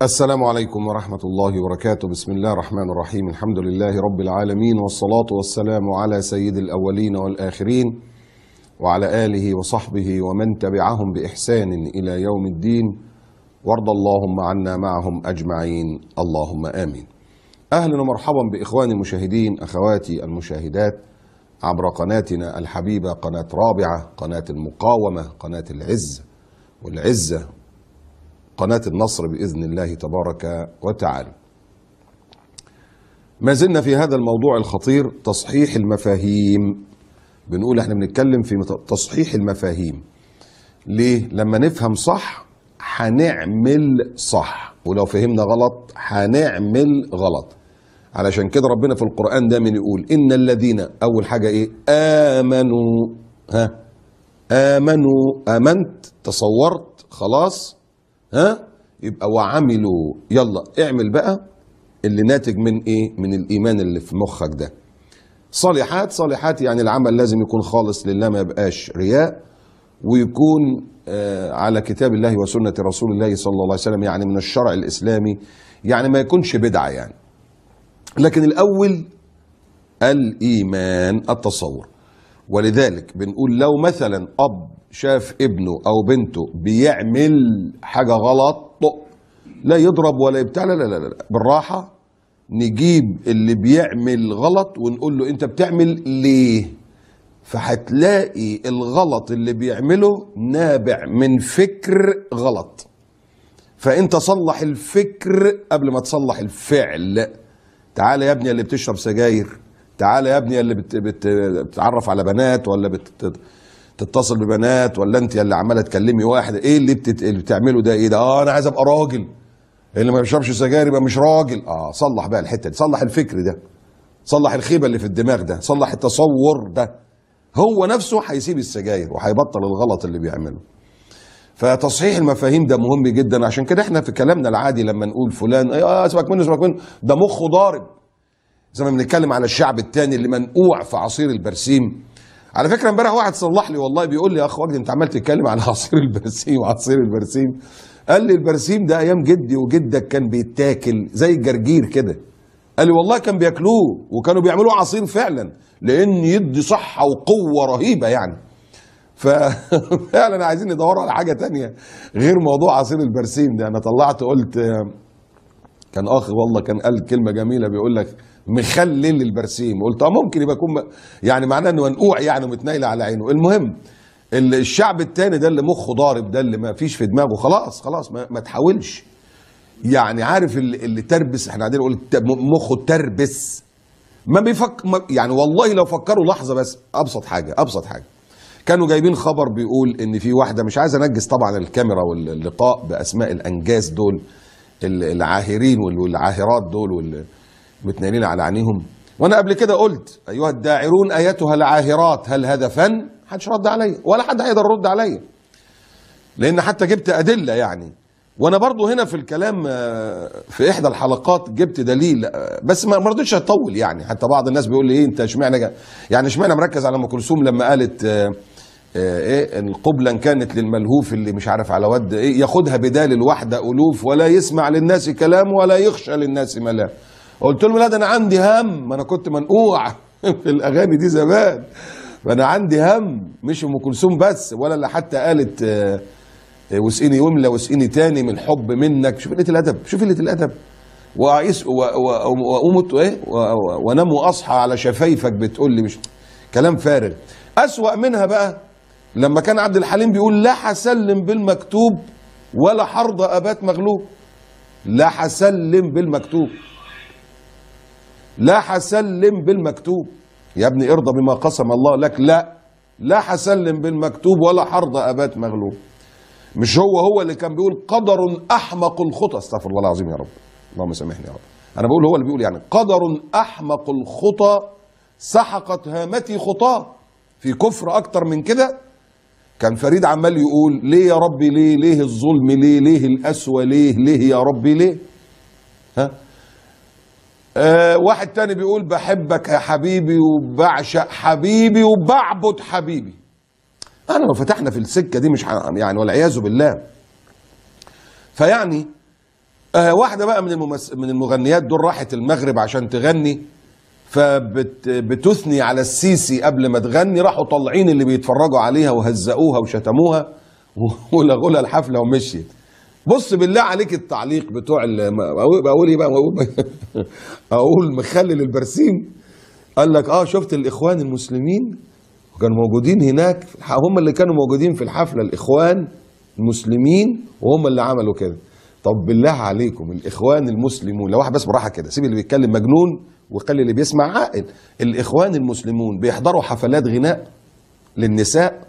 السلام عليكم ورحمة الله وبركاته. بسم الله الرحمن الرحيم. الحمد لله رب العالمين، والصلاة والسلام على سيد الأولين والآخرين وعلى آله وصحبه ومن تبعهم بإحسان إلى يوم الدين، وارض اللهم عنا معهم أجمعين، اللهم آمين. أهلا ومرحبا بإخواني المشاهدين، أخواتي المشاهدات عبر قناتنا الحبيبة، قناة رابعة، قناة المقاومة، قناة العز والعزة، قناة النصر بإذن الله تبارك وتعالى. ما زلنا في هذا الموضوع الخطير، تصحيح المفاهيم. بنقول احنا بنتكلم في تصحيح المفاهيم. ليه؟ لما نفهم صح هنعمل صح، ولو فهمنا غلط هنعمل غلط. علشان كده ربنا في القرآن دايما يقول إن الذين، أول حاجة إيه؟ آمنوا. آمنت، تصورت خلاص، يبقى وعملوا، يلا اعمل بقى اللي ناتج من ايه؟ من الايمان اللي في مخك ده. صالحات يعني العمل لازم يكون خالص لله، ما يبقاش رياء، ويكون على كتاب الله وسنة رسول الله صلى الله عليه وسلم، يعني من الشرع الإسلامي، يعني ما يكونش بدعة يعني. لكن الأول الإيمان، التصور. ولذلك بنقول لو مثلا أب شاف ابنه أو بنته بيعمل حاجة غلط، لا يضرب ولا يبتاع، لا، بالراحة نجيب اللي بيعمل غلط ونقول له أنت بتعمل ليه؟ فهتلاقي الغلط اللي بيعمله نابع من فكر غلط، فأنت صلح الفكر قبل ما تصلح الفعل. تعالى يا ابني اللي بتشرب سجاير، تعالى يا ابني اللي بتتعرف على بنات، ولا تتصل ببنات، ولا انت اللي عماله تكلمي واحد، ايه اللي بتعمله ده؟ ايه ده؟ انا عايز ابقى راجل، اللي ما بيشربش سجاير يبقى مش راجل. صلح بقى الحته دي، صلح الفكر ده، صلح الخيبه اللي في الدماغ ده، صلح التصور ده. هو نفسه هيسيب السجاير وهيبطل الغلط اللي بيعمله. فتصحيح المفاهيم ده مهم جدا. عشان كده احنا في كلامنا العادي لما نقول فلان سيبك منه ده مخه ضارب، زي ما بنتكلم على الشعب التاني اللي منقوع في عصير البرسيم. على فكره امبارح واحد صلح لي والله، بيقول لي يا اخ وجدي انت عمال تتكلم عن عصير البرسيم وعصير البرسيم. قال لي البرسيم ده ايام جدي وجدك كان بيتاكل زي الجرجير كده. قال لي والله كان بياكلوه وكانوا بيعملوه عصير فعلا، لان يدي صحه وقوه رهيبه يعني. ففعلا عايزين ندور على حاجه تانية غير موضوع عصير البرسيم ده. انا طلعت قلت، كان اخ والله كان قال كلمه جميله، بيقول لك مخلل البرسيم. قلت ممكن يبقى يكون يعني معناه انه منقوع يعني ومتنايله على عينه. المهم الشعب التاني ده اللي مخه ضارب، ده اللي ما فيش في دماغه، خلاص ما تحاولش يعني. عارف اللي تربس، احنا قاعدين نقول مخه تربس، ما يعني والله لو فكروا لحظه بس. ابسط حاجه كانوا جايبين خبر بيقول ان في واحده، مش عايز انجز طبعا الكاميرا واللقاء باسماء الانجاز دول، العاهرين والعاهرات دول والمتنيلين على عينيهم. وانا قبل كده قلت ايها الداعرون ايتها العاهرات، هل هذا فن؟ محدش رد عليا ولا حد هيقدر يرد عليا، لان حتى جبت ادله يعني. وانا برضو هنا في الكلام في احدى الحلقات جبت دليل، بس ما رضيتش اطول يعني. حتى بعض الناس بيقول لي ايه انت اشمعنى يعني اشمعنى مركز على ام كلثوم لما قالت ايه ان قبلا كانت للملهوف اللي مش عارف على ود ايه ياخدها بدال الوحده الوف، ولا يسمع للناس كلام ولا يخشى للناس ملام. قلت لهم لا، ده انا عندي هم، ما انا كنت منقوع في الاغاني دي زمان، فانا عندي هم، مش ام كلثوم بس، ولا اللي حتى قالت واسقيني يملى واسقيني تاني من الحب منك. شوف قله الادب، شوف قله الادب. واعيس واموت ايه وانام واصحى على شفايفك بتقول لي، مش كلام فارغ. اسوأ منها بقى لما كان عبد الحليم بيقول لا حسلم بالمكتوب ولا حرض ابات مغلوب. لا حسلم بالمكتوب، لا حسلم بالمكتوب. يا ابني ارضى بما قسم الله لك. لا حسلم بالمكتوب ولا حرض ابات مغلوب. مش هو اللي كان بيقول قدر احمق الخطى، استغفر الله العظيم يا رب، اللهم سامحني يا رب، انا بقول هو اللي بيقول يعني قدر احمق الخطى سحقت هامتي خطاه. في كفر اكتر من كده؟ كان فريد عمال يقول ليه يا ربي، ليه الظلم، ليه القسوه، ليه يا ربي ليه؟ واحد تاني بيقول بحبك يا حبيبي وبعشق حبيبي وبعبد حبيبي. انا لو فتحنا في السكه دي مش يعني، والعياذ بالله. فيعني واحده بقى من المغنيات دول راحت المغرب عشان تغني، فبتثني على السيسي قبل ما تغني، راحوا طالعين اللي بيتفرجوا عليها وهزقوها وشتموها ولغوا لها الحفله ومشيت. بص بالله عليك التعليق بتوع بقول ايه بقى، اقول مخلل البرسيم. قال لك شفت الاخوان المسلمين كانوا موجودين هناك، هم اللي كانوا موجودين في الحفله، الاخوان المسلمين وهم اللي عملوا كده. طب بالله عليكم الاخوان المسلمون، لو واحد بس براحه كده، سيب اللي بيتكلم مجنون وخلي اللي بيسمع عاقل. الاخوان المسلمون بيحضروا حفلات غناء للنساء؟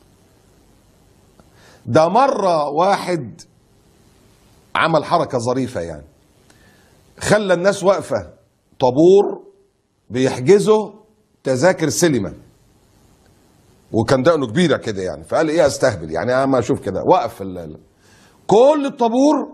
ده مره واحد عمل حركه ظريفه، يعني خلى الناس واقفه طابور بيحجزوا تذاكر سينما، وكان دقنه كبيره كده يعني، فقال ايه استهبل يعني، انا ما اشوف كده، وقف كل الطابور.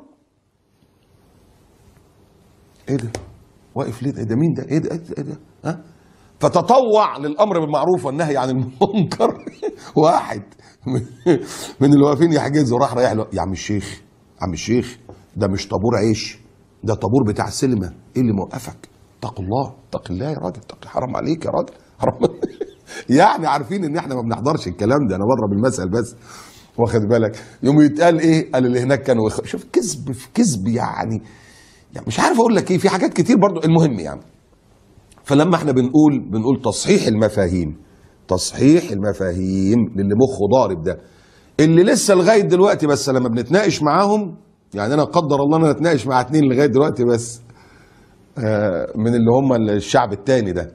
ايه ده واقف ليه؟ ده مين ده؟ ايه ده؟ ايه ده؟ ها؟ فتطوع للامر بالمعروف والنهي عن المنكر واحد من اللي واقفين يحجزوا، راح رايح له، يا عم الشيخ، عم الشيخ ده مش طابور عيش، ده طابور بتاع سينما، ايه اللي موقفك؟ اتق الله، اتق الله يا راجل، حرام عليك يا راجل، حرام يعني عارفين ان احنا ما بنحضرش الكلام ده، انا بضرب المثل بس، واخد بالك؟ يوم يتقال ايه؟ قال اللي هناك كانوا شوف كذب في كذب يعني مش عارف اقول لك ايه، في حاجات كتير برضو. المهم يعني، فلما احنا بنقول تصحيح المفاهيم، تصحيح المفاهيم للي مخه ضارب ده، اللي لسه لغايه دلوقتي بس لما بنتناقش معاهم، يعني انا قدر الله انا اتناقش مع 2 لغايه دلوقتي بس من اللي هم الشعب التاني ده.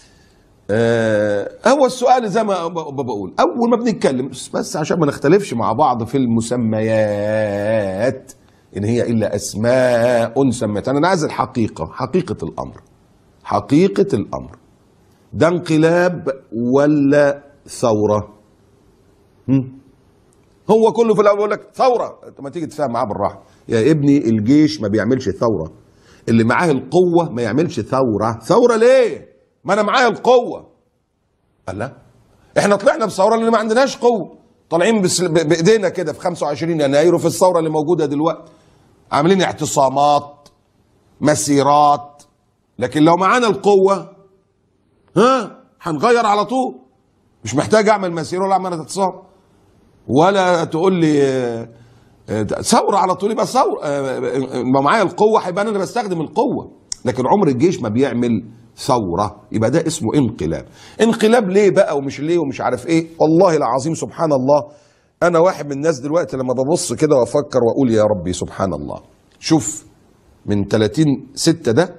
هو السؤال زي ما بقول، اول ما بنتكلم بس عشان ما نختلفش مع بعض في المسميات، ان هي الا اسماء سميتها، انا عايز الحقيقه، حقيقه الامر، حقيقه الامر ده انقلاب ولا ثوره؟ هو كله في الاول يقول لك ثوره، انت ما تيجي تفهم معاه بالراحه يا ابني، الجيش ما بيعملش ثوره، اللي معاه القوه ما يعملش ثوره. ثوره ليه؟ ما انا معايا القوه. قال لا، احنا طلعنا بثوره لان ما عندناش قوه، طالعين بايدينا كده في 25 يناير وفي الثوره اللي موجوده دلوقتي عاملين اعتصامات، مسيرات، لكن لو معانا القوه هنغير على طول، مش محتاج اعمل مسيره ولا اعمل اعتصام ولا تقول لي ثوره على طول. يبقى ثوره ما معايا القوه هيبقى انا بستخدم القوه، لكن عمر الجيش ما بيعمل ثوره، يبقى ده اسمه انقلاب. انقلاب ليه بقى ومش ليه ومش عارف ايه؟ والله العظيم سبحان الله، انا واحد من الناس دلوقتي لما ببص كده وافكر واقول يا ربي سبحان الله، شوف من 30/6 ده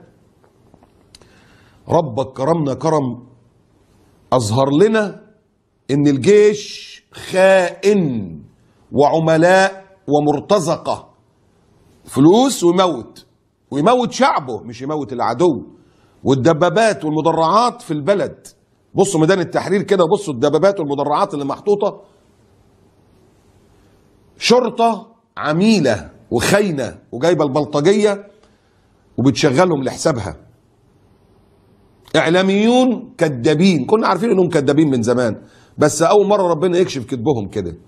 ربك كرمنا كرم، اظهر لنا ان الجيش خائن وعملاء ومرتزقه، فلوس ويموت شعبه، مش يموت العدو. والدبابات والمدرعات في البلد، بصوا ميدان التحرير كده، بصوا الدبابات والمدرعات اللي محطوطه، شرطه عميله وخاينه وجايبه البلطجيه وبتشغلهم لحسابها. اعلاميون كذابين، كنا عارفين انهم كذابين من زمان، بس اول مره ربنا يكشف كذبهم كده.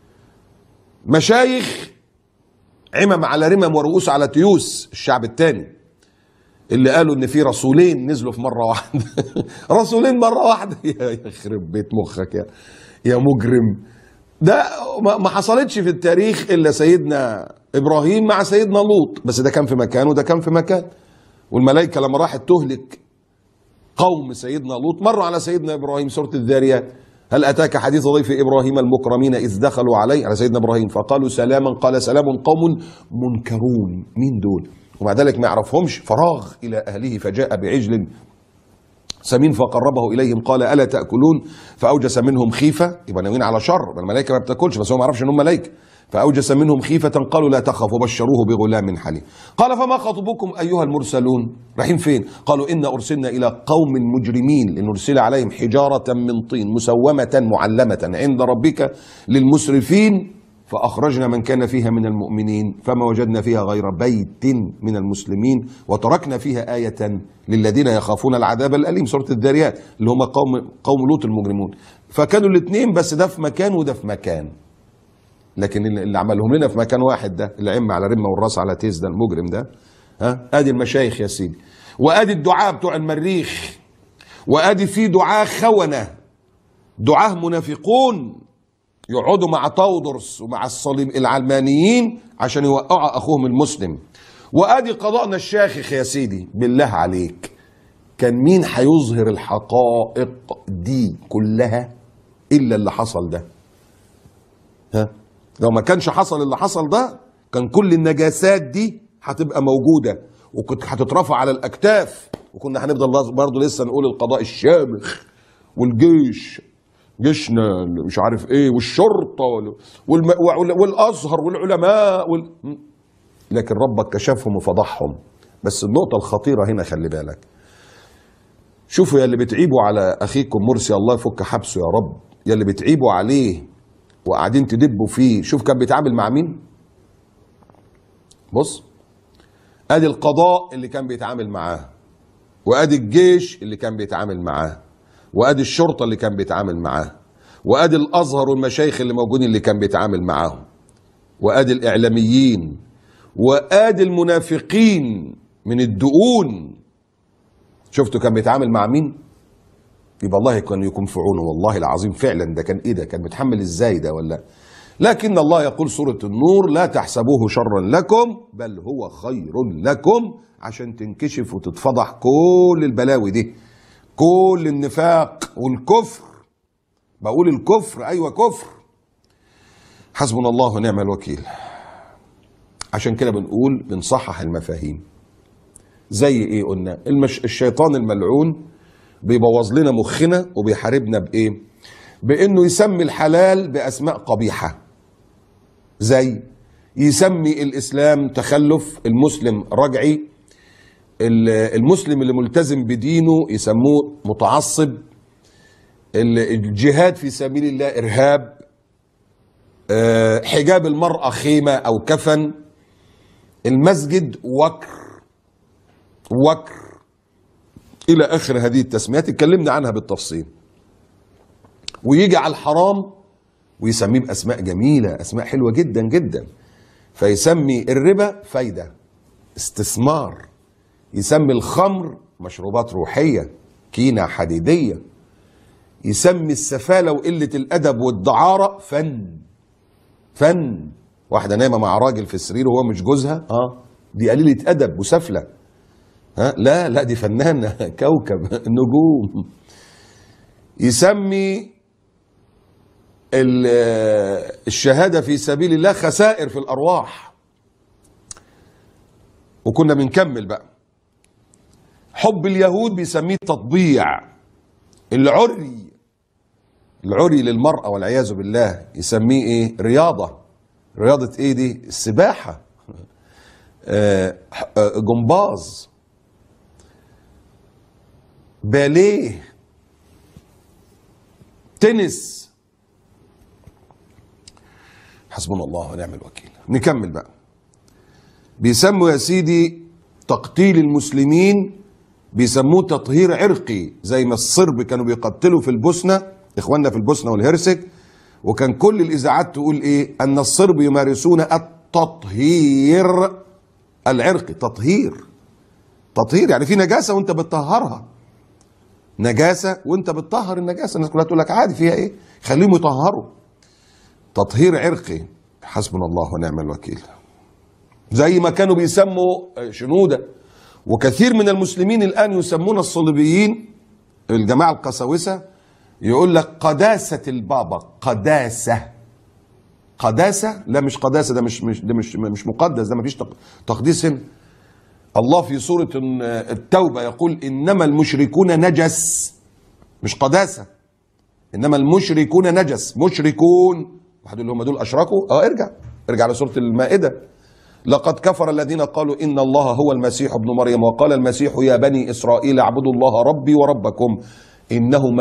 مشايخ عمم على رمم ورؤوس على تيوس، الشعب التاني اللي قالوا ان في رسولين نزلوا في مره واحده رسولين مره واحده يا يخرب بيت مخك يا مجرم. ده ما حصلتش في التاريخ الا سيدنا ابراهيم مع سيدنا لوط، بس ده كان في مكان وده كان في مكان. والملائكه لما راحت تهلك قوم سيدنا لوط مروا على سيدنا ابراهيم، سوره الذاريات، هل اتاك حديث ضيف ابراهيم المكرمين اذ دخلوا عليه، على سيدنا ابراهيم، فقالوا سلاما، قال سلام قوم منكرون. مين دول؟ ومع ذلك ما يعرفهمش، فراغ الى اهله فجاء بعجل سمين فقربه اليهم قال الا تاكلون، فاوجس منهم خيفه، يبقى ناويين على شر، الملائكه ما بتاكلش بس هو ما يعرفش انهم ملائكه، فاوجس منهم خيفه قالوا لا تخف وبشروه بغلام حليم. قال فما خطبكم ايها المرسلون؟ رايحين فين؟ قالوا انا ارسلنا الى قوم مجرمين لنرسل عليهم حجاره من طين مسومه معلمه عند ربك للمسرفين فأخرجنا من كان فيها من المؤمنين فما وجدنا فيها غير بيت من المسلمين وتركنا فيها آية للذين يخافون العذاب الأليم، سورة الذاريات، اللي هم قوم لوط المجرمون. فكانوا الاثنين، بس ده في مكان وده في مكان. لكن اللي عملهم لنا في مكان واحد ده، اللي عم على رمه والراس على تيز، ده المجرم ده. ادي المشايخ يا سيدي، وادي الدعاة بتوع المريخ، وادي في دعاة خونة، دعاة منافقون يقعدوا مع تودرس ومع الصليب العلمانيين عشان يوقعوا اخوهم المسلم. وادي قضاءنا الشاخخ يا سيدي. بالله عليك، كان مين هيظهر الحقائق دي كلها الا اللي حصل ده؟ لو ما كانش حصل اللي حصل ده، كان كل النجاسات دي هتبقى موجودة وكنت هتترفع على الأكتاف، وكنا هنفضل برضه لسه نقول القضاء الشامخ والجيش، جيشنا مش عارف ايه، والشرطة والأزهر والعلماء لكن ربك كشفهم وفضحهم. بس النقطة الخطيرة هنا، خلي بالك، شوفوا يا اللي بتعيبوا على أخيكم مرسي، الله يفك حبسه يا رب، يا اللي بتعيبوا عليه وقاعدين تدبوا فيه، شوف كان بيتعامل مع مين. بص، ادي القضاء اللي كان بيتعامل معاه، وادي الجيش اللي كان بيتعامل معاه، وادي الشرطة اللي كان بيتعامل معاه، وادي الازهر والمشايخ اللي موجودين اللي كان بيتعامل معاهم، وادي الاعلاميين، وادي المنافقين من الدقون. شفتوا كان بيتعامل مع مين؟ يبقى الله كان يكون في عونه، والله العظيم فعلا. ده كان ايه ده؟ كان متحمل ازاي ده؟ ولا لكن الله يقول سورة النور: لا تحسبوه شرا لكم بل هو خير لكم، عشان تنكشف وتتفضح كل البلاوي دي، كل النفاق والكفر. بقول الكفر، ايوه كفر. حسبنا الله ونعم الوكيل. عشان كده بنقول بنصحح المفاهيم. زي ايه قلنا؟ الشيطان الملعون بيبوظ لنا مخنا وبيحاربنا بايه؟ بانه يسمي الحلال باسماء قبيحه، زي يسمي الاسلام تخلف، المسلم رجعي، المسلم اللي ملتزم بدينه يسموه متعصب، الجهاد في سبيل الله ارهاب، حجاب المرأة خيمة او كفن، المسجد وكر الى اخر هذه التسميات اتكلمنا عنها بالتفصيل. ويجي على الحرام ويسميه باسماء جميله، اسماء حلوه جدا جدا. فيسمي الربا فايده، استثمار، يسمي الخمر مشروبات روحيه، كينه حديديه، يسمي السفاله وقله الادب والدعاره فن. واحده نايمه مع راجل في السرير وهو مش جوزها، دي قليله ادب وسفله. لا دي فنانه كوكب نجوم. يسمي الشهاده في سبيل الله خسائر في الارواح. وكنا بنكمل بقى. حب اليهود بيسميه تطبيع. العري للمرأة والعياذ بالله يسميه ايه؟ رياضة ايه دي؟ السباحة، جمباز، باليه، تنس. حسبنا الله ونعم الوكيل. نكمل بقى. بيسموا يا سيدي تقتيل المسلمين بيسموه تطهير عرقي، زي ما الصرب كانوا بيقتلوا في البوسنة، اخواننا في البوسنة والهرسك، وكان كل الاذاعات تقول ايه؟ ان الصرب يمارسون التطهير العرقي. تطهير يعني في نجاسة وانت بتطهرها، نجاسة وانت بتطهر النجاسة. الناس كلها تقول لك عادي فيها ايه، خليهم يطهروا. تطهير عرقي. حسبنا الله ونعم الوكيل. زي ما كانوا بيسموا شنودة، وكثير من المسلمين الآن يسمون الصليبيين الجماعة القساوسة، يقول لك قداسة البابا. قداسة؟ لا مش قداسة، ده مش مقدس، ده مفيش تقديس هنا. الله في سورة التوبة يقول إنما المشركون نجس، مش قداسة. إنما المشركون نجس، مشركون. واحد اللي هم دول أشركوا. ارجع لسورة المائدة. لقد كفر الذين قالوا إن الله هو المسيح ابن مريم وقال المسيح يا بني إسرائيل اعبدوا الله ربي وربكم إنه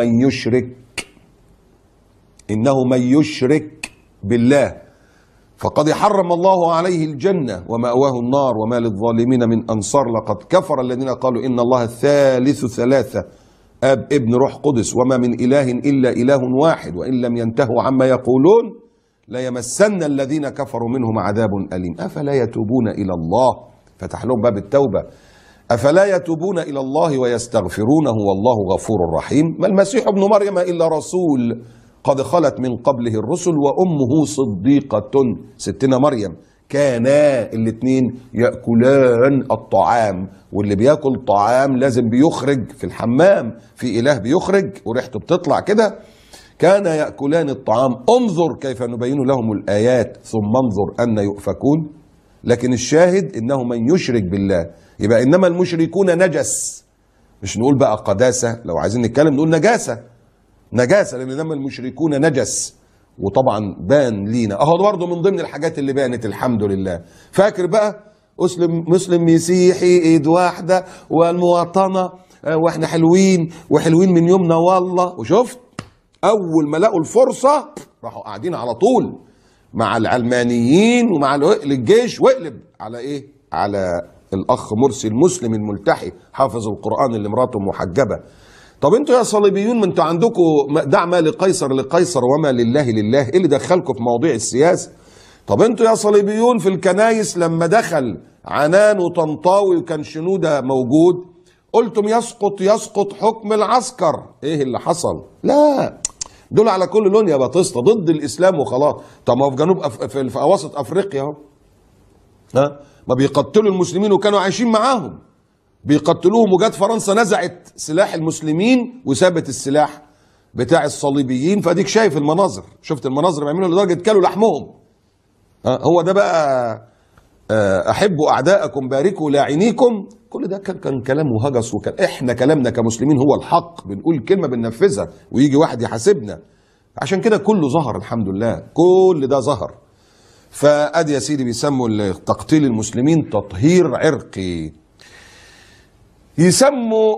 من يشرك بالله فقد حرم الله عليه الجنة ومأواه النار وما للظالمين من أنصار. لقد كفر الذين قالوا إن الله الثالث ثلاثة، آب ابن روح قدس، وما من إله إلا إله واحد، وإن لم ينتهوا عما يقولون ليمسن الذين كفروا منهم عذاب أليم أفلا يتوبون إلى الله. فتح لهم باب التوبة. أفلا يتوبون إلى الله ويستغفرونه والله غفور رحيم. ما المسيح ابن مريم إلا رسول قد خلت من قبله الرسل وأمه صديقة، ستنا مريم، كانا الاثنين يأكلان الطعام. واللي بياكل طعام لازم بيخرج في الحمام، في إله بيخرج وريحته بتطلع كده. كان يأكلان الطعام. انظر كيف نبين لهم الآيات ثم انظر أن يؤفكون. لكن الشاهد إنه من يشرك بالله يبقى إنما المشركون نجس. مش نقول بقى قداسة، لو عايزين نتكلم نقول نجاسة. نجاسة لأن إنما المشركون نجس. وطبعا بان لينا اهو برضه من ضمن الحاجات اللي بانت الحمد لله. فاكر بقى مسلم مسيحي ايد واحده والمواطنه واحنا حلوين وحلوين من يومنا والله. وشفت اول ما لقوا الفرصه راحوا قاعدين على طول مع العلمانيين ومع الجيش، واقلب على ايه؟ على الاخ مرسي المسلم الملتحي حافظ القران اللي مراته محجبه. طب انتوا يا صليبيون ما انتوا عندكم دع ما لقيصر لقيصر وما لله لله، ايه اللي دخلكم في مواضيع السياسه؟ طب انتوا يا صليبيون في الكنايس لما دخل عنان وطنطاوي وكان شنوده موجود قلتم يسقط حكم العسكر، ايه اللي حصل؟ لا دول على كل لون يا بطسطه ضد الاسلام وخلاص. طب ما هو في جنوب في اواسط افريقيا اهو، ها ما بيقتلوا المسلمين وكانوا عايشين معاهم، بيقتلوهم وجات فرنسا نزعت سلاح المسلمين وسابت السلاح بتاع الصليبيين. فاديك شايف المناظر، شفت المناظر بيعملوا لدرجه كلوا لحمهم. هو ده بقى احبوا اعداءكم باركوا لاعنيكم. كل ده كان كلام وهجس، وكان احنا كلامنا كمسلمين هو الحق، بنقول كلمه بننفذها ويجي واحد يحاسبنا. عشان كده كله ظهر الحمد لله، كل ده ظهر. فادي يا سيدي بيسموا تقتيل المسلمين تطهير عرقي، يسموا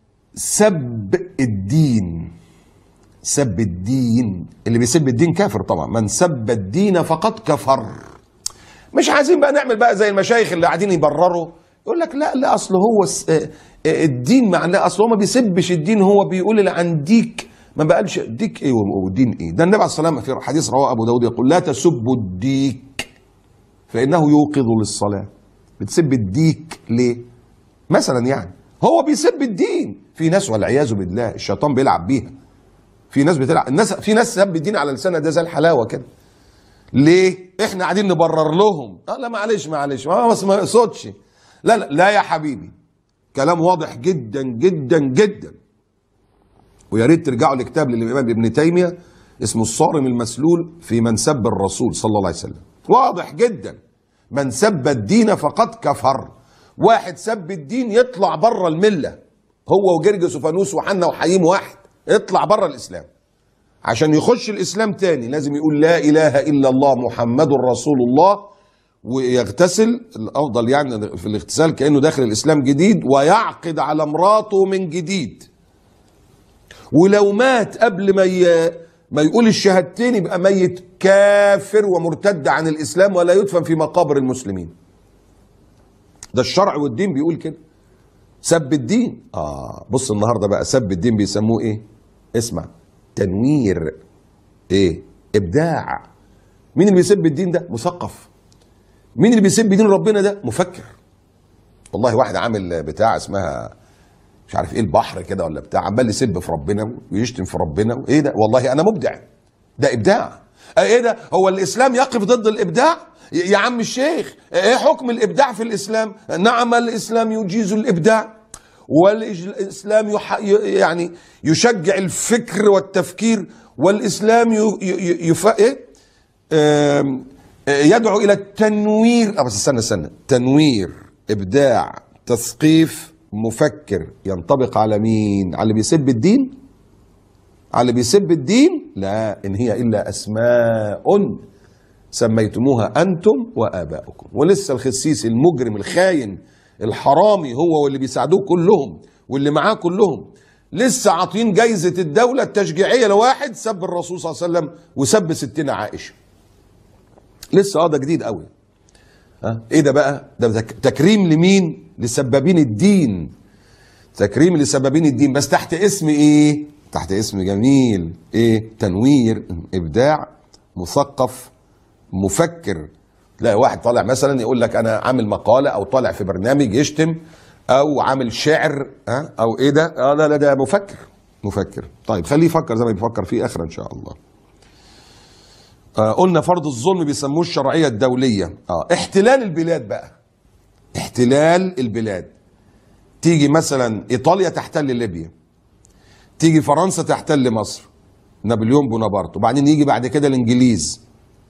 سب الدين. سب الدين، اللي بيسب الدين كافر طبعا، من سب الدين فقد كفر. مش عايزين بقى نعمل بقى زي المشايخ اللي قاعدين يبرروا، يقول لك لا اصل هو الدين معناه اصل هو ما بيسبش الدين، هو بيقول اللي عن ديك ما بقالش ديك ايه ودين ايه. ده النبي عليه الصلاه والسلام في حديث رواه ابو داود يقول لا تسبوا الديك فانه يوقظ للصلاه. بتسب الديك ليه؟ مثلا يعني هو بيسب الدين. في ناس والعياذ بالله الشيطان بيلعب بيها، في ناس بتلعب الناس، في ناس سب الدين على لسانها ده زي الحلاوه كده. ليه؟ احنا قاعدين نبرر لهم. لا معلش بس ما يقصدش. لا يا حبيبي، كلام واضح جدا جدا جدا. ويا ريت ترجعوا لكتاب للامام ابن تيميه اسمه الصارم المسلول في من سب الرسول صلى الله عليه وسلم. واضح جدا، من سب الدين فقد كفر. واحد سب الدين يطلع بره المله، هو وجرجس وفانوس وحنا وحييم واحد، يطلع بره الاسلام. عشان يخش الاسلام تاني لازم يقول لا اله الا الله محمد رسول الله، ويغتسل الافضل يعني في الاغتسال كانه داخل الاسلام جديد، ويعقد على مراته من جديد. ولو مات قبل ما يقول الشهادتين يبقى ميت كافر ومرتد عن الاسلام ولا يدفن في مقابر المسلمين. ده الشرع والدين بيقول كده. سب الدين بص النهارده بقى سب الدين بيسموه ايه؟ اسمع، تنوير. ايه؟ ابداع. مين اللي بيسب الدين ده؟ مثقف. مين اللي بيسب دين ربنا ده؟ مفكر. والله واحد عامل بتاع اسمها مش عارف ايه البحر كده ولا بتاع، عمال يسب في ربنا ويشتم في ربنا. ايه ده؟ والله انا مبدع. ده ابداع. ايه ده؟ هو الاسلام يقف ضد الابداع؟ يا عم الشيخ ايه حكم الابداع في الاسلام؟ نعم الاسلام يجيز الابداع، والاسلام يعني يشجع الفكر والتفكير، والاسلام يدعو الى التنوير. بس استنى، تنوير، ابداع، تثقيف، مفكر. ينطبق على مين؟ على اللي بيسب الدين؟ على اللي بيسب الدين؟ لا، ان هي الا اسماء سميتموها انتم واباؤكم. ولسه الخسيس المجرم الخاين الحرامي هو واللي بيساعدوه كلهم واللي معاه كلهم لسه عاطين جايزة الدولة التشجيعية لواحد سب الرسول صلى الله عليه وسلم وسب ستنا عائشة. لسه ده جديد قوي. ايه ده بقى؟ ده تكريم لمين؟ لسبابين الدين. تكريم لسبابين الدين، بس تحت اسم ايه؟ تحت اسم جميل. ايه؟ تنوير، ابداع، مثقف، مفكر. تلاقي واحد طالع مثلا يقول لك انا عامل مقاله، او طالع في برنامج يشتم، او عامل شعر، او ايه ده؟ لا ده مفكر. طيب خليه يفكر زي ما بيفكر فيه اخره ان شاء الله. قلنا فرض الظلم بيسموه الشرعيه الدوليه. احتلال البلاد بقى، احتلال البلاد. تيجي مثلا ايطاليا تحتل ليبيا، تيجي فرنسا تحتل مصر، نابليون بونابرت، وبعدين يجي بعد كده الانجليز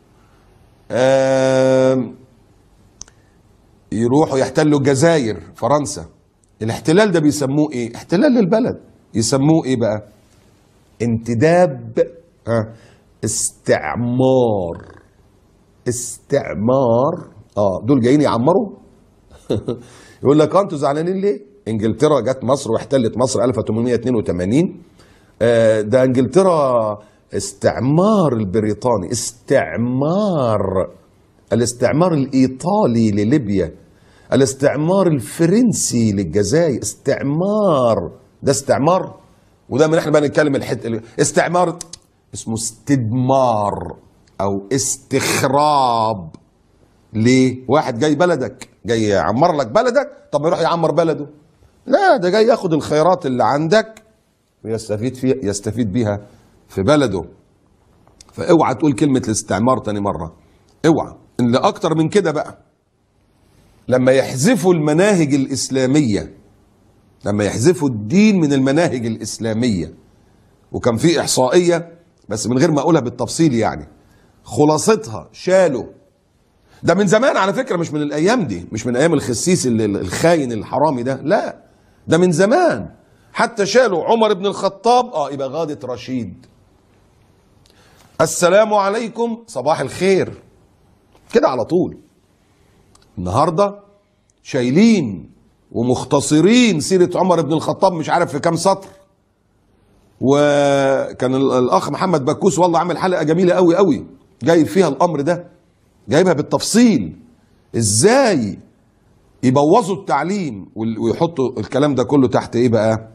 يروحوا يحتلوا الجزائر، فرنسا. الاحتلال ده بيسموه ايه؟ احتلال للبلد. يسموه ايه بقى؟ انتداب، استعمار. دول جايين يعمروا. يقول لك انتوا زعلانين ليه؟ انجلترا جت مصر واحتلت مصر 1882. ده انجلترا استعمار البريطاني، الاستعمار الايطالي لليبيا، الاستعمار الفرنسي للجزائر، ده استعمار. وده من احنا بقى نتكلم استعمار اسمه استدمار او استخراب. ليه؟ واحد جاي بلدك، جاي يعمر لك بلدك، طب يروح يعمر بلده؟ لا، ده جاي ياخد الخيرات اللي عندك ويستفيد بيها في بلده. فاوعى تقول كلمة الاستعمار تاني مرة، اوعى. اللي اكتر من كده بقى، لما يحذفوا المناهج الإسلامية، لما يحذفوا الدين من المناهج الإسلامية. وكان في إحصائية بس من غير ما أقولها بالتفصيل، يعني خلاصتها شالوا. ده من زمان على فكرة، مش من الأيام دي، مش من أيام الخسيس الخاين الحرامي ده، لا، ده من زمان. حتى شالوا عمر بن الخطاب، يبقى غادة رشيد. السلام عليكم، صباح الخير، كده على طول. النهارده شايلين ومختصرين سيرة عمر بن الخطاب مش عارف في كام سطر. وكان الأخ محمد بكوس والله عامل حلقة جميلة قوي قوي، جايب فيها الأمر ده، جايبها بالتفصيل. إزاي يبوظوا التعليم ويحطوا الكلام ده كله تحت إيه بقى؟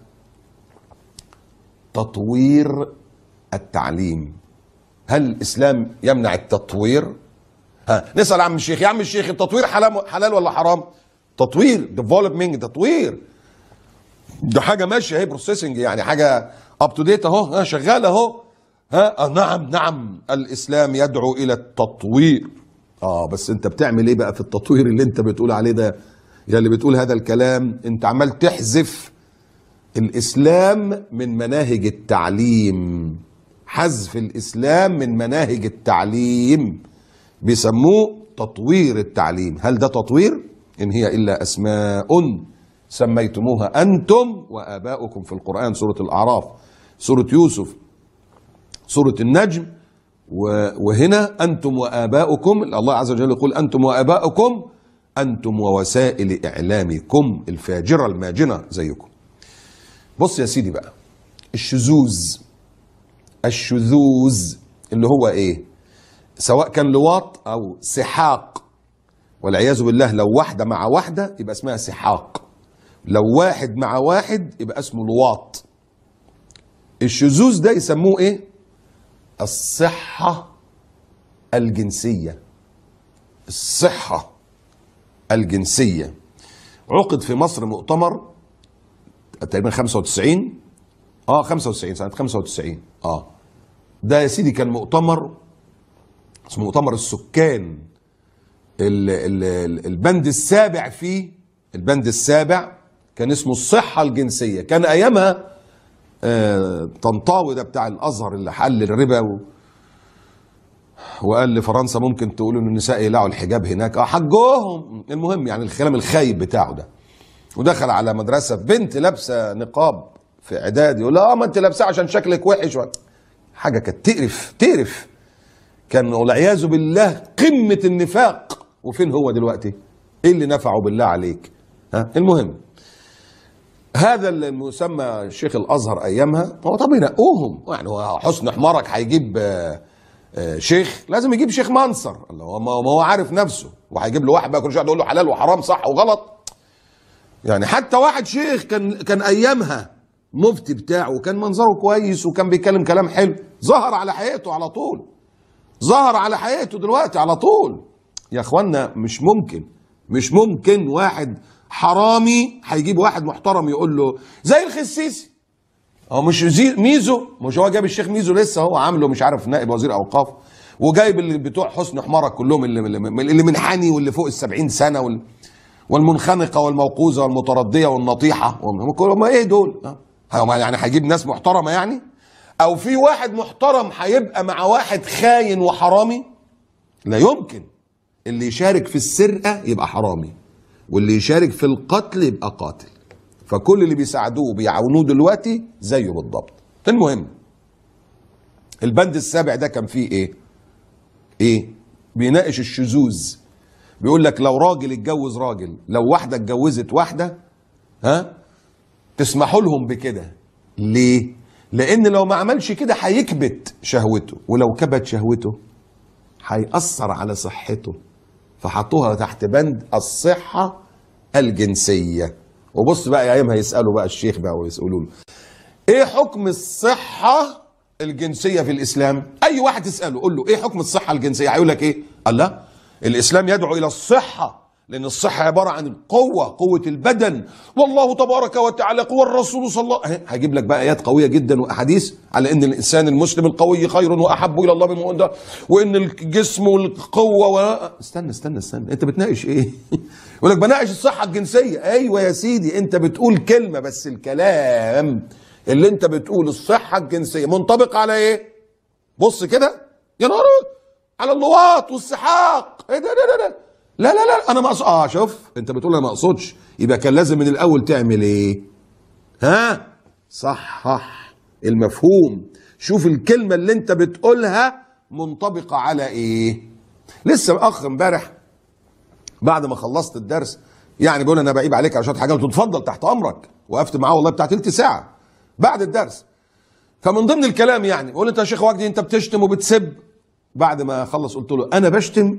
تطوير التعليم. هل الإسلام يمنع التطوير؟ نسأل عم الشيخ، يا عم الشيخ التطوير حلال ولا حرام؟ تطوير، ديفلوبمنت، تطوير ده حاجه ماشيه اهي، بروسيسنج، يعني حاجه اب تو ديت اهو، شغاله اهو. نعم الاسلام يدعو الى التطوير. بس انت بتعمل ايه بقى في التطوير اللي انت بتقول عليه ده؟ يا اللي بتقول هذا الكلام، انت عمال تحذف الاسلام من مناهج التعليم. حذف الاسلام من مناهج التعليم بيسموه تطوير التعليم. هل ده تطوير؟ إن هي إلا أسماء سميتموها أنتم وآباؤكم في القرآن، سورة الأعراف، سورة يوسف، سورة النجم. وهنا أنتم وآباؤكم، الله عز وجل يقول أنتم وآباؤكم، أنتم ووسائل إعلامكم الفاجرة الماجنة زيكم. بص يا سيدي بقى، الشذوذ اللي هو إيه؟ سواء كان لواط أو سحاق، والعياذ بالله. لو واحدة مع واحدة يبقى اسمها سحاق، لو واحد مع واحد يبقى اسمه لواط. الشذوذ ده يسموه ايه؟ الصحة الجنسية. الصحة الجنسية. عقد في مصر مؤتمر تقريبا 95 95 سنة 95. ده يا سيدي كان مؤتمر اسمه مؤتمر السكان. البند السابع فيه، البند السابع كان اسمه الصحة الجنسية. كان أيامها طنطاوي ده بتاع الأزهر اللي حل الربا وقال لفرنسا ممكن تقولوا ان النساء يقلعوا الحجاب هناك، حجوهم. المهم يعني الكلام الخايب بتاعه ده. ودخل على مدرسة بنت لابسة نقاب في إعدادي، يقول لها ما انت لابسة عشان شكلك وحش. حاجة كانت تقرف. كان والعياذ بالله قمة النفاق. وفين هو دلوقتي؟ ايه اللي نفعه بالله عليك؟ المهم هذا المسمى شيخ الازهر ايامها، هو طب ينقوهم، يعني هو حسن حمارك هيجيب شيخ؟ لازم يجيب شيخ منصر، ما هو عارف نفسه، وهيجيب له واحد بقى كل شويه يقول له حلال وحرام صح وغلط. يعني حتى واحد شيخ كان ايامها مفتي بتاعه، وكان منظره كويس وكان بيتكلم كلام حلو، ظهر على حقيقته على طول، ظهر على حقيقته دلوقتي على طول. يا اخوانا مش ممكن واحد حرامي هيجيب واحد محترم يقول له زي الخسيسي. هو مش ميزو، مش هو جايب الشيخ ميزو لسه هو عامله مش عارف نائب وزير اوقاف، وجايب اللي بتوع حسن حمارك كلهم اللي منحني واللي فوق ال70 سنه والمنخنقه والموقوذه والمترديه والنطيحه، هم ايه دول؟ يعني هيجيب ناس محترمه يعني؟ او في واحد محترم هيبقى مع واحد خاين وحرامي؟ لا يمكن. اللي يشارك في السرقه يبقى حرامي، واللي يشارك في القتل يبقى قاتل. فكل اللي بيساعدوه وبيعاونوه دلوقتي زيه بالضبط. المهم البند السابع ده كان فيه ايه؟ بيناقش الشذوذ. بيقول لك لو راجل اتجوز راجل، لو واحده اتجوزت واحده، تسمحوا لهم بكده. ليه؟ لان لو ما عملش كده هيكبت شهوته، ولو كبت شهوته هيأثر على صحته، فحطوها تحت بند الصحة الجنسية. وبص بقى يا ايام هيسألوا بقى الشيخ بقى ويسألوا له ايه حكم الصحة الجنسية في الاسلام؟ اي واحد تسأله قول له ايه حكم الصحة الجنسية هيقول لك ايه؟ الله، الاسلام يدعو الى الصحة، لان الصحة عبارة عن قوة البدن، والله تبارك وتعالى قوى الرسول صلى الله عليه وسلم. هجيب لك بقى ايات قوية جدا واحاديث على ان الانسان المسلم القوي خير واحب الى الله من ده، وان الجسم والقوة استنى انت بتناقش ايه؟ يقول لك بناقش الصحة الجنسية. ايوه يا سيدي، انت بتقول كلمة بس الكلام اللي انت بتقول الصحة الجنسية منطبق على ايه؟ بص كده يا نهار، على اللواط والسحاق. ايه ده؟ لا انا ما اقصد. شوف انت بتقول انا ما اقصدش، يبقى كان لازم من الاول تعمل ايه؟ صحح المفهوم. شوف الكلمة اللي انت بتقولها منطبقة على ايه. لسه اخ امبارح بعد ما خلصت الدرس يعني بيقول انا بعيب عليك على شويه حاجات، قلت له اتفضل تحت امرك. وقفت معاه والله بتاع تلت ساعه بعد الدرس. فمن ضمن الكلام يعني بيقول انت يا شيخ وجدي انت بتشتم وبتسب. بعد ما خلص قلت له انا بشتم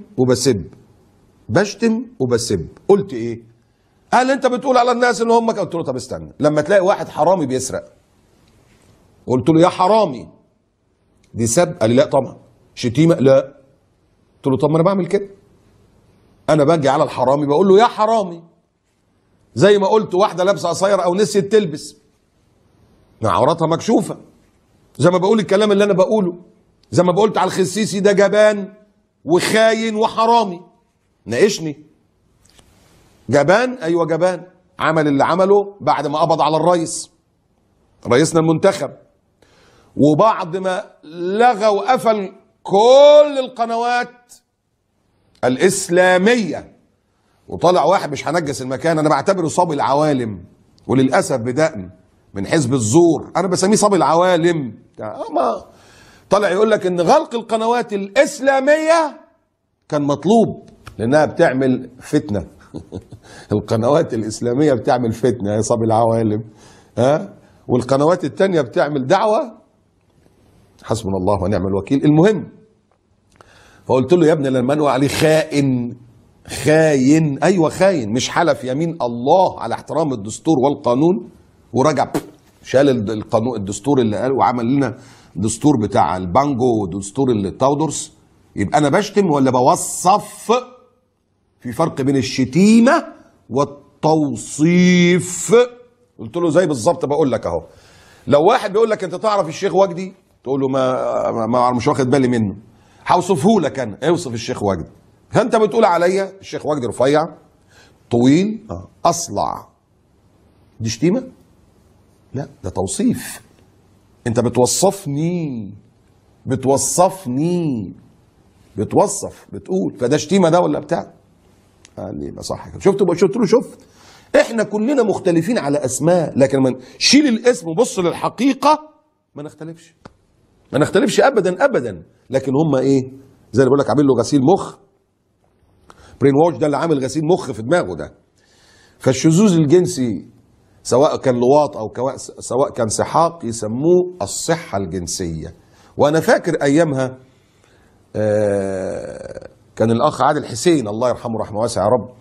وبسب. قلت ايه؟ قال انت بتقول على الناس ان هم. قلت له طب استنى، لما تلاقي واحد حرامي بيسرق قلت له يا حرامي، دي سب؟ قال لي لا طبعا. شتيمه؟ لا. قلت له طب ما انا بعمل كده، انا باجي على الحرامي بقول له يا حرامي، زي ما قلت واحده لابسه قصير او نسيت تلبس عورتها مكشوفه، زي ما بقول الكلام اللي انا بقوله، زي ما قلت على الخسيسي ده جبان وخاين وحرامي. ناقشني. جبان؟ ايوه جبان، عمل اللي عمله بعد ما قبض على رئيسنا المنتخب، وبعد ما لغى وقفل كل القنوات الإسلامية، وطلع واحد مش هنجس المكان، انا بعتبره صبي العوالم، وللاسف بدقن من حزب الزور، انا بسميه صبي العوالم. طلع يقول لك ان غلق القنوات الإسلامية كان مطلوب لانها بتعمل فتنة. القنوات الإسلامية بتعمل فتنة يا صبي العوالم، والقنوات التانية بتعمل دعوة. حسبنا الله ونعم الوكيل. المهم فقلت له يا ابني لما نقول عليه خاين، ايوه خاين، مش حلف يمين الله على احترام الدستور والقانون ورجع شال القانون الدستور اللي قال وعمل لنا دستور بتاع البانجو ودستور التاودرس، يبقى انا بشتم ولا بوصف؟ في فرق بين الشتيمه والتوصيف. قلت له زي بالظبط بقول لك اهو، لو واحد بيقول لك انت تعرف الشيخ وجدي، تقول له ما مش واخد بالي منه، هوصفه لك انا. اوصف الشيخ وجدي. فانت بتقول عليا الشيخ وجدي رفيع طويل اصلع، دي شتيمه؟ لا ده توصيف. انت بتوصفني بتقول، فده شتيمه ده ولا بتاع؟ قال لي يبقى صح كده. شفت له شوف، احنا كلنا مختلفين على اسماء، لكن من شيل الاسم وبص للحقيقه ما نختلفش ابدا. لكن هم ايه؟ زي اللي بقول لك عامل له غسيل مخ، برين ووش، ده اللي عامل غسيل مخ في دماغه ده. فالشذوذ الجنسي سواء كان لواط او سواء كان سحاق يسموه الصحه الجنسيه. وانا فاكر ايامها كان الاخ عادل حسين الله يرحمه رحمه واسعه يا رب،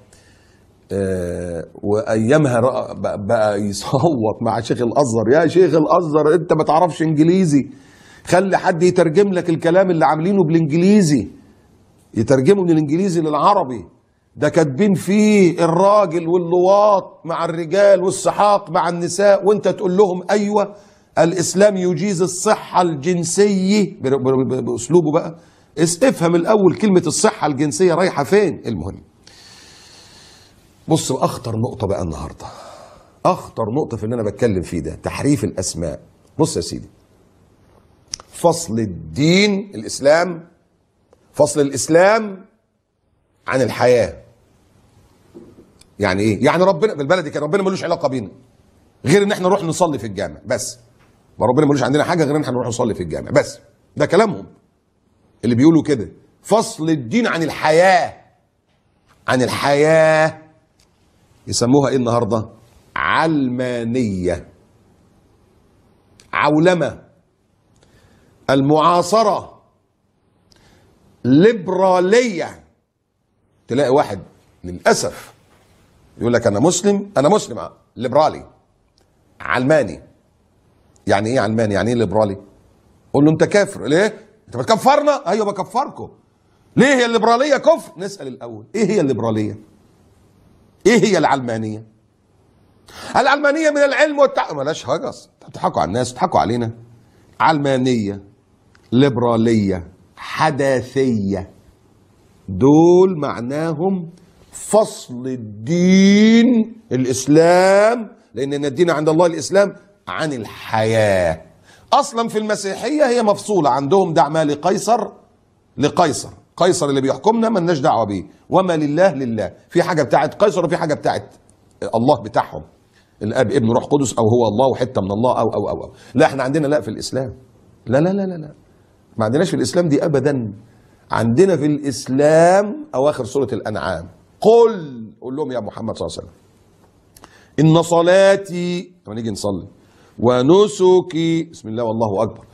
وايامها بقى يصوت مع شيخ الازهر، يا شيخ الازهر انت ما تعرفش انجليزي، خلي حد يترجم لك الكلام اللي عاملينه بالانجليزي، يترجمه من الانجليزي للعربي. ده كاتبين فيه الراجل واللواط مع الرجال والسحاق مع النساء، وانت تقول لهم ايوه الاسلام يجيز الصحة الجنسية باسلوبه بقى. افهم الاول كلمة الصحة الجنسية رايحة فين. المهم بص، اخطر نقطة بقى النهاردة، اخطر نقطة في اللي انا بتكلم فيه ده تحريف الاسماء. بص يا سيدي، فصل الدين الاسلام، فصل الاسلام عن الحياة. يعني ايه؟ يعني ربنا بالبلدي كان ربنا ملوش علاقة بينا غير ان احنا نروح نصلي في الجامع بس. ربنا ملوش عندنا حاجة غير ان احنا نروح نصلي في الجامع بس. ده كلامهم اللي بيقولوا كده، فصل الدين عن الحياة. عن الحياة يسموها ايه النهاردة؟ علمانية، عولمة، المعاصرة، ليبرالية. تلاقي واحد للأسف يقول لك أنا مسلم، أنا مسلم ليبرالي علماني. يعني إيه علماني؟ يعني إيه ليبرالي؟ قول له أنت كافر. ليه؟ أنت بتكفرنا؟ أيوه بكفركم. ليه هي الليبرالية كفر؟ نسأل الأول إيه هي الليبرالية؟ إيه هي العلمانية؟ العلمانية من العلم ملاش هجس، بتضحكوا على الناس، بتضحكوا علينا. علمانية، ليبرالية، حداثية، دول معناهم فصل الدين الإسلام، لأن الدين عند الله الإسلام، عن الحياة. أصلا في المسيحية هي مفصولة، عندهم دع ما لقيصر لقيصر، قيصر اللي بيحكمنا مالناش دعوة بيه، وما لله لله. في حاجة بتاعت قيصر وفي حاجة بتاعت الله بتاعهم، الاب ابن روح قدس، او هو الله وحته من الله او لا، احنا عندنا لا في الاسلام. لا لا لا لا لا، ما عندناش في الاسلام دي ابدا. عندنا في الاسلام اواخر سوره الانعام، قول لهم يا محمد صلى الله عليه وسلم ان صلاتي، لما نيجي نصلي، ونسكي، بسم الله والله اكبر،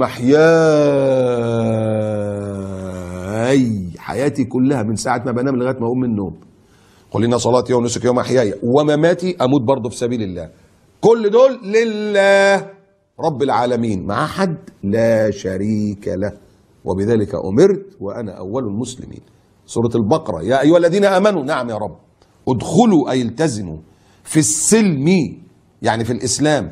ومحياي، حياتي كلها من ساعه ما بنام لغايه ما اقوم من النوم، قل إن صلاتي ونسكي ومحياي ومماتي أموت برضه في سبيل الله، كل دول لله رب العالمين، مع حد لا شريك له، وبذلك أمرت وأنا أول المسلمين. سورة البقرة، يا أيها الذين آمنوا، نعم يا رب، ادخلوا أي التزموا في السلم، يعني في الإسلام،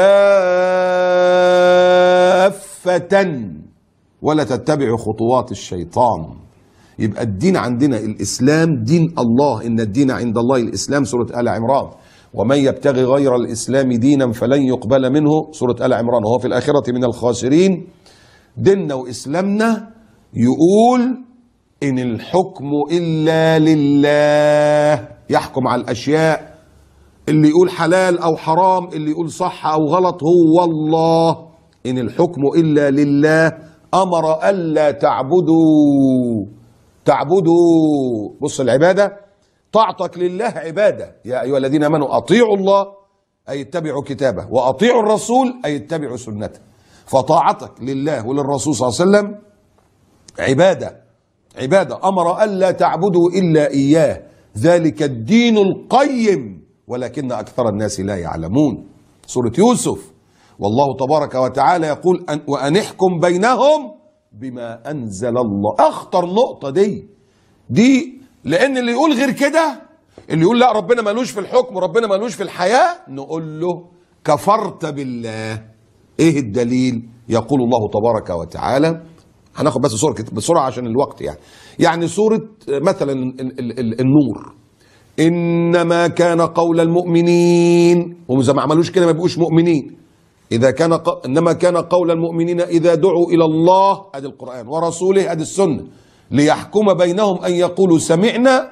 كافة ولا تتبعوا خطوات الشيطان. يبقى الدين عندنا الإسلام، دين الله، إن الدين عند الله الإسلام، سورة آل عمران، ومن يبتغي غير الإسلام دينا فلن يقبل منه، سورة آل عمران، وهو في الآخرة من الخاسرين. ديننا وإسلامنا يقول إن الحكم إلا لله، يحكم على الأشياء، اللي يقول حلال أو حرام، اللي يقول صح أو غلط هو الله. إن الحكم إلا لله، أمر ألا تعبدوا. بص، العبادة طاعتك لله عبادة. يا أيها الذين آمنوا أطيعوا الله أي اتبعوا كتابه، وأطيعوا الرسول أي اتبعوا سنته. فطاعتك لله وللرسول صلى الله عليه وسلم عبادة أمر ألا تعبدوا إلا إياه، ذلك الدين القيم ولكن أكثر الناس لا يعلمون. سورة يوسف، والله تبارك وتعالى يقول وأن احكم بينهم بما أنزل الله. أخطر نقطة دي، لأن اللي يقول غير كده، اللي يقول لا ربنا مالوش في الحكم وربنا مالوش في الحياة، نقول له كفرت بالله. إيه الدليل؟ يقول الله تبارك وتعالى، هناخد بس سورة بسرعة عشان الوقت يعني سورة مثلا النور، إنما كان قول المؤمنين، هم إذا ما عملوش كده ما بيبقوش مؤمنين. إنما كان قول المؤمنين إذا دعوا إلى الله، أدي القرآن، ورسوله، أدي السنة، ليحكم بينهم أن يقولوا سمعنا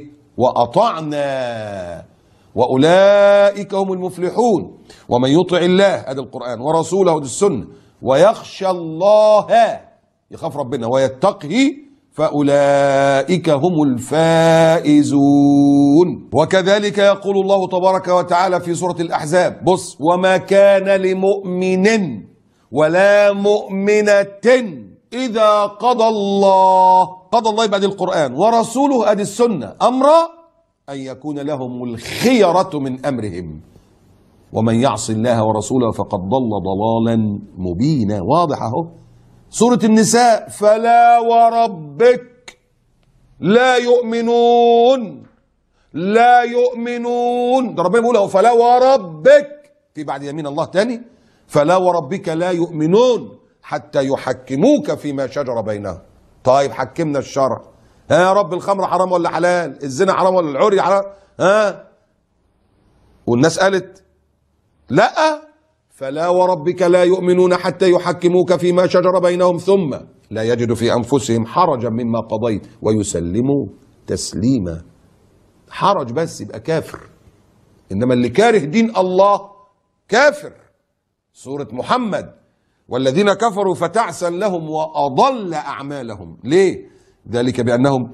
وأطعنا وأولئك هم المفلحون. ومن يطع الله، أدي القرآن، ورسوله، أدي السنة، ويخشى الله، يخاف ربنا، ويتقه، فأولئك هم الفائزون. وكذلك يقول الله تبارك وتعالى في سورة الأحزاب، بص، وما كان لمؤمن ولا مؤمنة إذا قضى الله يبقى دي القرآن، ورسوله، أدي السنة، أمرا أن يكون لهم الخيرة من أمرهم. ومن يعص الله ورسوله فقد ضل ضلالا مبينا. واضح اهو. سورة النساء: فلا وربك لا يؤمنون، لا يؤمنون. ده ربنا بيقول اهو فلا وربك، في بعد يمين الله تاني: فلا وربك لا يؤمنون حتى يحكموك فيما شجر بينهم. طيب حكمنا الشرع، ها يا رب الخمر حرام ولا حلال؟ الزنا حرام ولا العري حرام؟ ها؟ والناس قالت لا. فلا وربك لا يؤمنون حتى يحكموك فيما شجر بينهم ثم لا يجدوا في انفسهم حرجا مما قضيت ويسلموا تسليما. حرج بس يبقى كافر، انما اللي كاره دين الله كافر. سورة محمد: والذين كفروا فتعسا لهم واضل اعمالهم. ليه؟ ذلك بانهم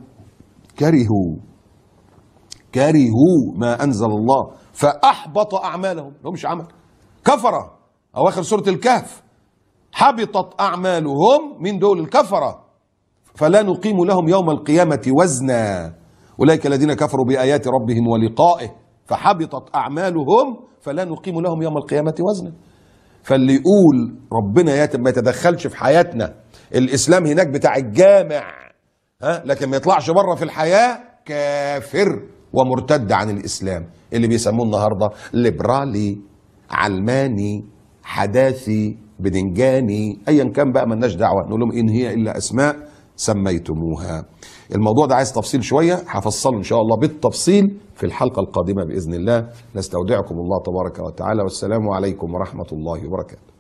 كرهوا ما انزل الله فاحبط اعمالهم. لهمش عمل، كفره. اواخر سورة الكهف: حبطت اعمالهم. من دول؟ الكفره. فلا نقيم لهم يوم القيامة وزنا اولئك الذين كفروا بايات ربهم ولقائه فحبطت اعمالهم فلا نقيم لهم يوم القيامة وزنا. فاللي يقول ربنا ما يتدخلش في حياتنا، الاسلام هناك بتاع الجامع، لكن ما يطلعش بره في الحياة، كافر ومرتد عن الاسلام. اللي بيسموه النهارده ليبرالي، علماني، حداثي، بدنجاني، ايا كان بقى، مالناش دعوه. نقول لهم ان هي الا اسماء سميتموها. الموضوع ده عايز تفصيل شويه، هفصله ان شاء الله بالتفصيل في الحلقه القادمه باذن الله. نستودعكم الله تبارك وتعالى، والسلام عليكم ورحمه الله وبركاته.